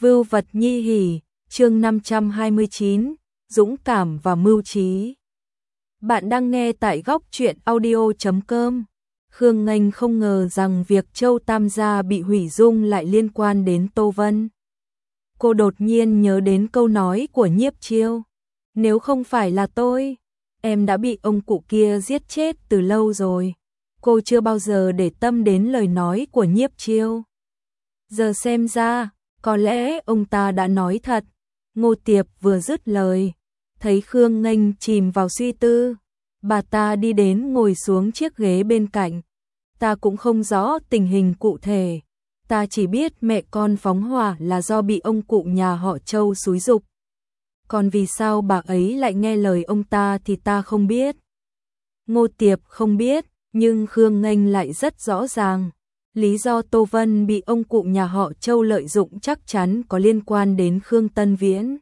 Vưu vật nhi hỉ, chương 529, dũng cảm và mưu trí. Bạn đang nghe tại góc truyện audio.com. Khương Nghênh không ngờ rằng việc Châu Tam gia bị hủy dung lại liên quan đến Tô Vân. Cô đột nhiên nhớ đến câu nói của Nhiếp Chiêu. Nếu không phải là tôi, em đã bị ông cụ kia giết chết từ lâu rồi. Cô chưa bao giờ để tâm đến lời nói của Nhiếp Chiêu. Giờ xem ra, có lẽ ông ta đã nói thật. Ngô Tiệp vừa dứt lời, thấy Khương Nghênh chìm vào suy tư, bà ta đi đến ngồi xuống chiếc ghế bên cạnh. Ta cũng không rõ tình hình cụ thể, ta chỉ biết mẹ con phóng hỏa là do bị ông cụ nhà họ Châu xúi giục. Còn vì sao bà ấy lại nghe lời ông ta thì ta không biết. Ngô Tiệp không biết, nhưng Khương Nghênh lại rất rõ ràng. Lý do Tô Vân bị ông cụ nhà họ Châu lợi dụng chắc chắn có liên quan đến Khương Tân Viễn.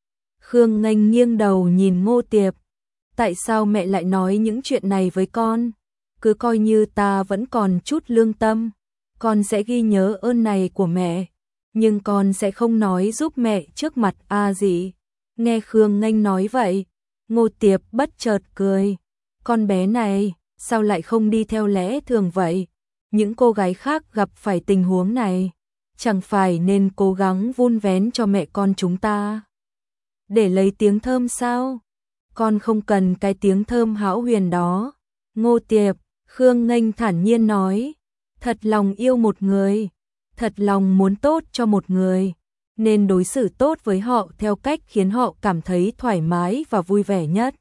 Khương Nghênh nghiêng đầu nhìn Ngô Tiệp. Tại sao mẹ lại nói những chuyện này với con? Cứ coi như ta vẫn còn chút lương tâm. Con sẽ ghi nhớ ơn này của mẹ. Nhưng con sẽ không nói giúp mẹ trước mặt A Dị. Nghe Khương Nghênh nói vậy, Ngô Tiệp bất chợt cười. Con bé này, sao lại không đi theo lẽ thường vậy? Những cô gái khác gặp phải tình huống này, chẳng phải nên cố gắng vun vén cho mẹ con chúng ta để lấy tiếng thơm sao? Con không cần cái tiếng thơm hão huyền đó. Ngô Tiệp, Khương Nghênh thản nhiên nói, thật lòng yêu một người, thật lòng muốn tốt cho một người, nên đối xử tốt với họ theo cách khiến họ cảm thấy thoải mái và vui vẻ nhất,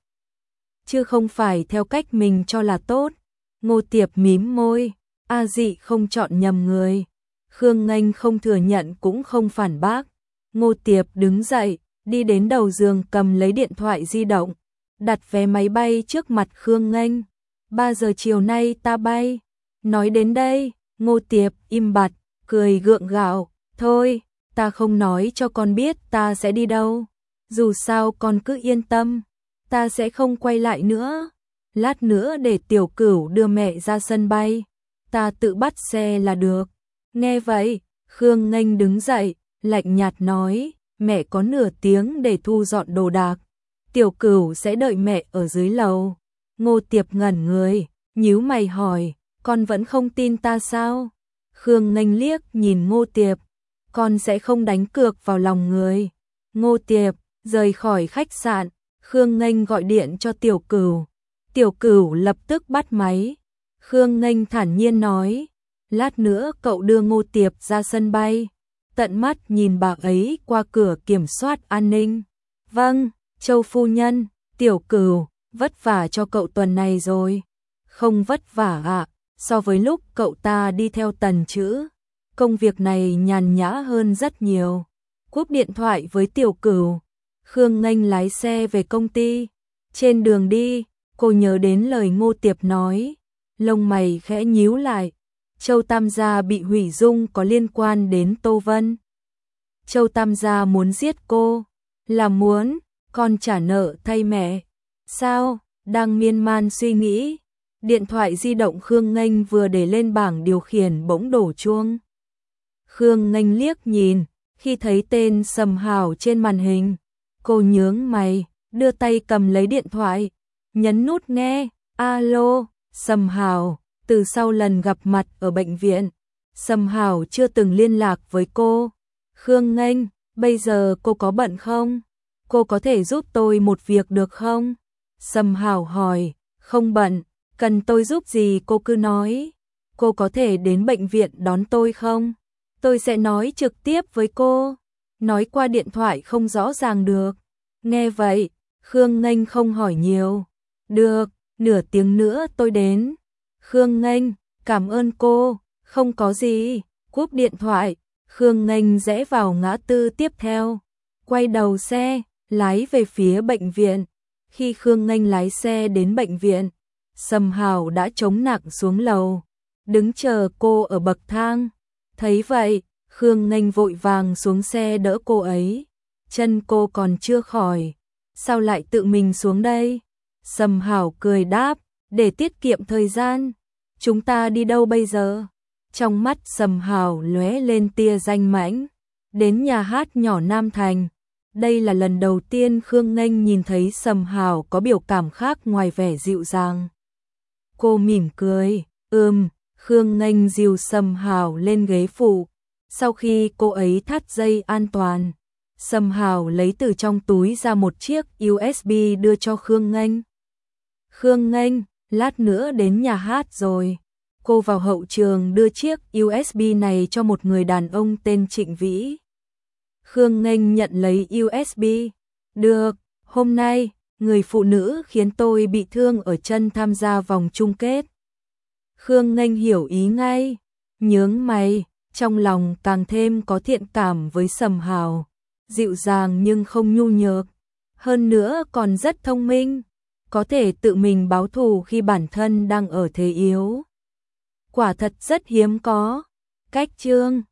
chứ không phải theo cách mình cho là tốt. Ngô Tiệp mím môi. A Dị không chọn nhầm người. Khương Nghênh không thừa nhận cũng không phản bác. Ngô Tiệp đứng dậy, đi đến đầu giường cầm lấy điện thoại di động, đặt vé máy bay trước mặt Khương Nghênh. 3 giờ chiều nay ta bay. Nói đến đây, Ngô Tiệp im bặt, cười gượng gạo. Thôi, ta không nói cho con biết ta sẽ đi đâu. Dù sao con cứ yên tâm, ta sẽ không quay lại nữa. Lát nữa để Tiểu Cửu đưa mẹ ra sân bay, ta tự bắt xe là được. Nghe vậy, Khương Nghênh đứng dậy, lạnh nhạt nói, mẹ có nửa tiếng để thu dọn đồ đạc. Tiểu Cửu sẽ đợi mẹ ở dưới lầu. Ngô Tiệp ngẩn người, nhíu mày hỏi, con vẫn không tin ta sao? Khương Nghênh liếc nhìn Ngô Tiệp, con sẽ không đánh cược vào lòng người. Ngô Tiệp rời khỏi khách sạn, Khương Nghênh gọi điện cho Tiểu Cửu. Tiểu Cửu lập tức bắt máy. Khương Nghênh thản nhiên nói, lát nữa cậu đưa Ngô Tiệp ra sân bay, tận mắt nhìn bà ấy qua cửa kiểm soát an ninh. Vâng, Châu phu nhân. Tiểu Cửu, vất vả cho cậu tuần này rồi. Không vất vả ạ, so với lúc cậu ta đi theo Tần Chữ, công việc này nhàn nhã hơn rất nhiều. Cúp điện thoại với Tiểu Cửu, Khương Nghênh lái xe về công ty. Trên đường đi, cô nhớ đến lời Ngô Tiệp nói. Lông mày khẽ nhíu lại. Châu Tam gia bị hủy dung có liên quan đến Tô Vân. Châu Tam gia muốn giết cô, là muốn con trả nợ thay mẹ. Sao? Đang miên man suy nghĩ, điện thoại di động Khương Nghênh vừa để lên bảng điều khiển bỗng đổ chuông. Khương Nghênh liếc nhìn, khi thấy tên Sầm Hảo trên màn hình, cô nhướng mày, đưa tay cầm lấy điện thoại, nhấn nút nghe. Alo. Sầm Hảo, từ sau lần gặp mặt ở bệnh viện, Sầm Hảo chưa từng liên lạc với cô. Khương Nghênh, bây giờ cô có bận không? Cô có thể giúp tôi một việc được không? Sầm Hảo hỏi, không bận, cần tôi giúp gì cô cứ nói. Cô có thể đến bệnh viện đón tôi không? Tôi sẽ nói trực tiếp với cô. Nói qua điện thoại không rõ ràng được. Nghe vậy, Khương Nghênh không hỏi nhiều. Được. Nửa tiếng nữa tôi đến. Khương Nghênh, cảm ơn cô, không có gì. Cúp điện thoại, Khương Nghênh rẽ vào ngã tư tiếp theo, quay đầu xe, lái về phía bệnh viện. Khi Khương Nghênh lái xe đến bệnh viện, Sầm Hảo đã chống nặng xuống lầu, đứng chờ cô ở bậc thang. Thấy vậy, Khương Nghênh vội vàng xuống xe đỡ cô ấy. Chân cô còn chưa khỏi, sao lại tự mình xuống đây? Sầm Hảo cười đáp, để tiết kiệm thời gian. Chúng ta đi đâu bây giờ? Trong mắt Sầm Hảo lóe lên tia danh mãnh. đến nhà hát nhỏ Nam Thành. Đây là lần đầu tiên Khương Nghênh nhìn thấy Sầm Hào có biểu cảm khác ngoài vẻ dịu dàng. Cô mỉm cười, Khương Nghênh dìu Sầm Hào lên ghế phụ. Sau khi cô ấy thắt dây an toàn, Sầm Hào lấy từ trong túi ra một chiếc USB đưa cho Khương Nghênh. Khương Nghênh, lát nữa đến nhà hát rồi. Cô vào hậu trường đưa chiếc USB này cho một người đàn ông tên Trịnh Vĩ. Khương Nghênh nhận lấy USB. Được, hôm nay, người phụ nữ khiến tôi bị thương ở chân tham gia vòng chung kết. Khương Nghênh hiểu ý ngay, nhướng mày, trong lòng càng thêm có thiện cảm với Sầm Hào. Dịu dàng nhưng không nhu nhược, hơn nữa còn rất thông minh, có thể tự mình báo thù khi bản thân đang ở thế yếu. Quả thật rất hiếm có. Cách chương